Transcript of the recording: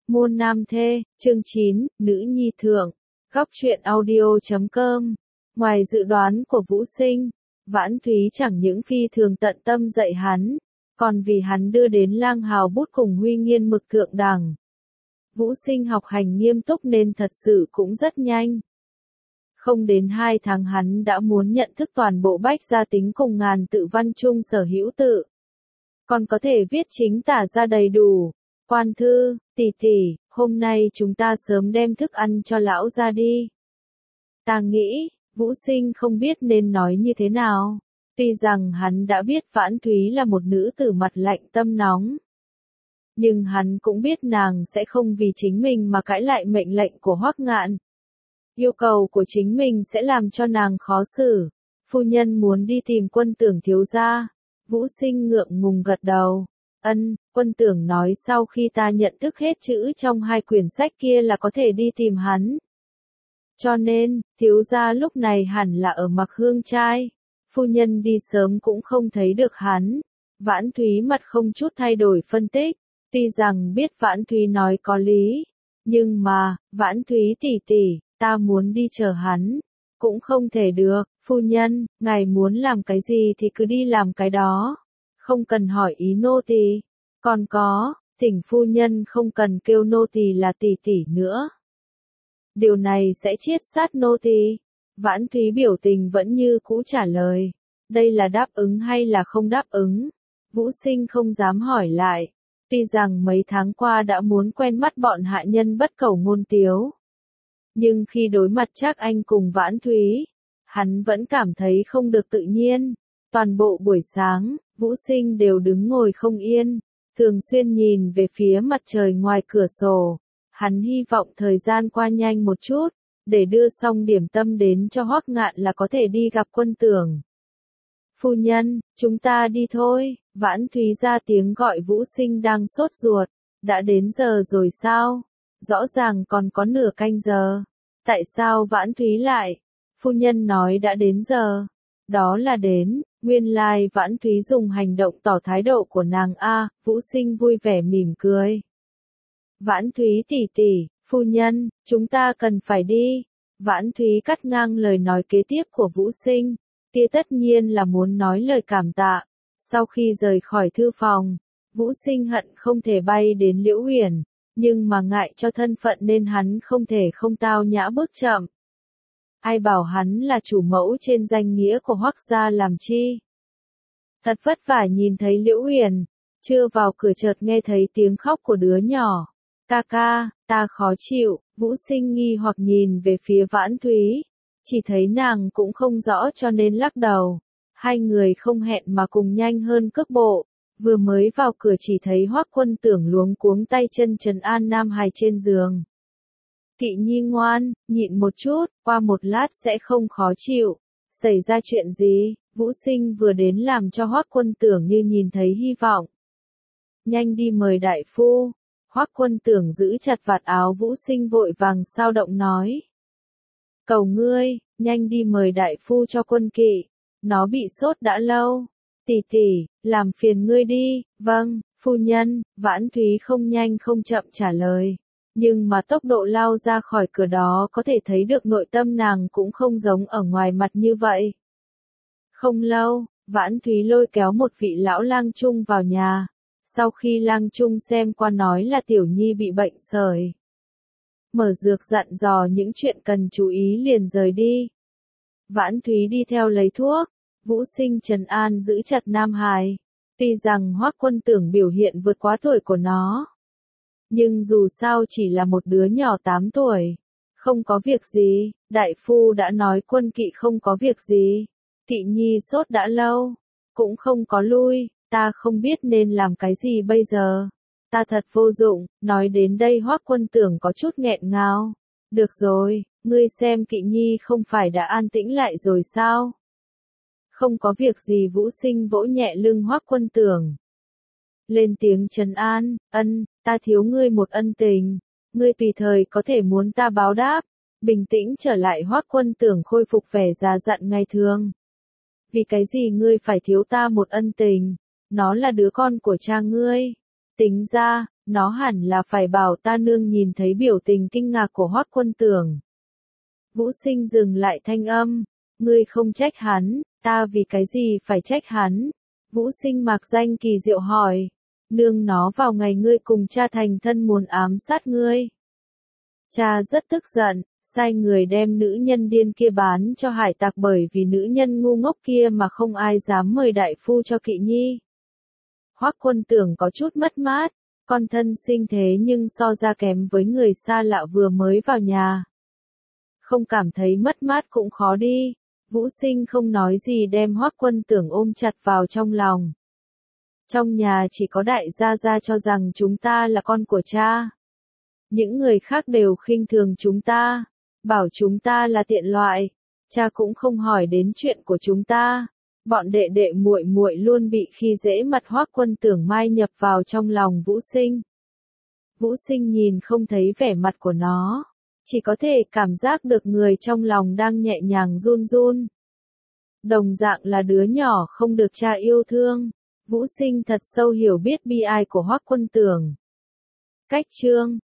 Môn nam thê, chương 9, nữ nhi thượng. Góc truyện audio.com. Ngoài dự đoán của Vũ Sinh, Vãn Thúy chẳng những phi thường tận tâm dạy hắn, còn vì hắn đưa đến lang hào bút cùng huy nghiên mực thượng đẳng. Vũ Sinh học hành nghiêm túc nên thật sự cũng rất nhanh. Không đến 2 tháng hắn đã muốn nhận thức toàn bộ bách gia tính cùng ngàn tự văn chung sở hữu tự. Còn có thể viết chính tả ra đầy đủ. Quan thư, tỷ tỷ, hôm nay chúng ta sớm đem thức ăn cho lão ra đi. Ta nghĩ, Vũ Sinh không biết nên nói như thế nào. Tuy rằng hắn đã biết Vãn Thúy là một nữ tử mặt lạnh tâm nóng. Nhưng hắn cũng biết nàng sẽ không vì chính mình mà cãi lại mệnh lệnh của Hoắc Ngạn. Yêu cầu của chính mình sẽ làm cho nàng khó xử. Phu nhân muốn đi tìm Quân Tưởng thiếu gia. Vũ Sinh ngượng ngùng gật đầu. Ân, Quân Tưởng nói sau khi ta nhận thức hết chữ trong 2 quyển sách kia là có thể đi tìm hắn. Cho nên, thiếu gia lúc này hẳn là ở Mặc Hương trai. Phu nhân đi sớm cũng không thấy được hắn. Vãn Thúy mặt không chút thay đổi phân tích. Tuy rằng biết Vãn Thúy nói có lý. Nhưng mà, Vãn Thúy tỷ tỷ, ta muốn đi chờ hắn. Cũng không thể được, phu nhân, ngài muốn làm cái gì thì cứ đi làm cái đó. Không cần hỏi ý nô tỳ. Còn có, thỉnh phu nhân không cần kêu nô tỳ là tỷ tỷ nữa. Điều này sẽ chiết sát nô tỳ. Vãn Thúy biểu tình vẫn như cũ trả lời. Đây là đáp ứng hay là không đáp ứng? Vũ Sinh không dám hỏi lại. Tuy rằng mấy tháng qua đã muốn quen mắt bọn hạ nhân bất cầu ngôn tiếu. Nhưng khi đối mặt Trác Anh cùng Vãn Thúy, hắn vẫn cảm thấy không được tự nhiên. Toàn bộ buổi sáng, Vũ Sinh đều đứng ngồi không yên, thường xuyên nhìn về phía mặt trời ngoài cửa sổ. Hắn hy vọng thời gian qua nhanh một chút, để đưa xong điểm tâm đến cho Hoắc Ngạn là có thể đi gặp Quân Tưởng. Phu nhân, chúng ta đi thôi. Vãn Thúy ra tiếng gọi Vũ Sinh đang sốt ruột. Đã đến giờ rồi sao? Rõ ràng còn có nửa canh giờ. Tại sao Vãn Thúy lại? Phu nhân nói đã đến giờ. Đó là đến, nguyên lai Vãn Thúy dùng hành động tỏ thái độ của nàng a. Vũ Sinh vui vẻ mỉm cười. Vãn Thúy tỷ tỷ, phu nhân, chúng ta cần phải đi. Vãn Thúy cắt ngang lời nói kế tiếp của Vũ Sinh. Kia tất nhiên là muốn nói lời cảm tạ. Sau khi rời khỏi thư phòng, Vũ Sinh hận không thể bay đến Liễu Huyền, nhưng mà ngại cho thân phận nên hắn không thể không tao nhã bước chậm. Ai bảo hắn là chủ mẫu trên danh nghĩa của Hoắc gia làm chi? Thật vất vả nhìn thấy Liễu Huyền, chưa vào cửa chợt nghe thấy tiếng khóc của đứa nhỏ. Ca ca, ta khó chịu. Vũ Sinh nghi hoặc nhìn về phía Vãn Thúy, chỉ thấy nàng cũng không rõ cho nên lắc đầu. Hai người không hẹn mà cùng nhanh hơn cước bộ. Vừa mới vào cửa chỉ thấy Hoắc Quân Tưởng luống cuống tay chân trấn an Nam Hài trên giường. Kỵ nhi ngoan, nhịn một chút, qua một lát sẽ không khó chịu. Xảy ra chuyện gì? Vũ Sinh vừa đến làm cho Hoắc Quân Tưởng như nhìn thấy hy vọng. Nhanh đi mời đại phu. Hoắc Quân Tưởng giữ chặt vạt áo Vũ Sinh vội vàng sao động nói. Cầu ngươi, nhanh đi mời đại phu cho Quân Kỵ. Nó bị sốt đã lâu. Tỷ tỷ, làm phiền ngươi đi. Vâng, phu nhân. Vãn Thúy không nhanh không chậm trả lời. Nhưng mà tốc độ lao ra khỏi cửa đó có thể thấy được nội tâm nàng cũng không giống ở ngoài mặt như vậy. Không lâu, Vãn Thúy lôi kéo một vị lão lang trung vào nhà. Sau khi lang trung xem qua nói là tiểu nhi bị bệnh sởi. Mở dược dặn dò những chuyện cần chú ý liền rời đi. Vãn Thúy đi theo lấy thuốc. Vũ Sinh trấn an giữ chặt Nam Hài. Tuy rằng Hoắc Quân Tưởng biểu hiện vượt quá tuổi của nó. Nhưng dù sao chỉ là một đứa nhỏ 8 tuổi. Không có việc gì, đại phu đã nói Quân Kỵ không có việc gì. Kỵ nhi sốt đã lâu, cũng không có lui, ta không biết nên làm cái gì bây giờ. Ta thật vô dụng. Nói đến đây Hoắc Quân Tưởng có chút nghẹn ngào. Được rồi, ngươi xem Kỵ nhi không phải đã an tĩnh lại rồi sao? Không có việc gì. Vũ Sinh vỗ nhẹ lưng Hoắc Quân Tưởng. Lên tiếng trấn an, ân, ta thiếu ngươi một ân tình. Ngươi tùy thời có thể muốn ta báo đáp. Bình tĩnh trở lại Hoắc Quân Tưởng khôi phục vẻ già dặn ngày thường. Vì cái gì ngươi phải thiếu ta một ân tình? Nó là đứa con của cha ngươi. Tính ra, Nó hẳn là phải bảo ta nương nhìn thấy biểu tình kinh ngạc của Hoắc Quân Tưởng. Vũ Sinh dừng lại thanh âm, ngươi không trách hắn, ta vì cái gì phải trách hắn? Vũ Sinh mạc danh kỳ diệu hỏi, nương nó vào ngày ngươi cùng cha thành thân muốn ám sát ngươi. Cha rất tức giận, sai người đem nữ nhân điên kia bán cho hải tặc bởi vì nữ nhân ngu ngốc kia mà không ai dám mời đại phu cho Kỵ Nhi. Hoắc Quân Tưởng có chút mất mát, con thân sinh thế nhưng so ra kém với người xa lạ vừa mới vào nhà. Không cảm thấy mất mát cũng khó đi. Vũ Sinh không nói gì đem Hoắc Quân Tưởng ôm chặt vào trong lòng. Trong nhà chỉ có đại gia gia cho rằng chúng ta là con của cha. Những người khác đều khinh thường chúng ta, bảo chúng ta là tiện loại. Cha cũng không hỏi đến chuyện của chúng ta. Bọn đệ đệ muội muội luôn bị khi dễ, mặt Hoắc Quân Tưởng mai nhập vào trong lòng Vũ Sinh. Vũ Sinh nhìn không thấy vẻ mặt của nó, chỉ có thể cảm giác được người trong lòng đang nhẹ nhàng run run. Đồng dạng là đứa nhỏ không được cha yêu thương, Vũ Sinh thật sâu hiểu biết bi ai của Hoắc Quân Tưởng. Cách chương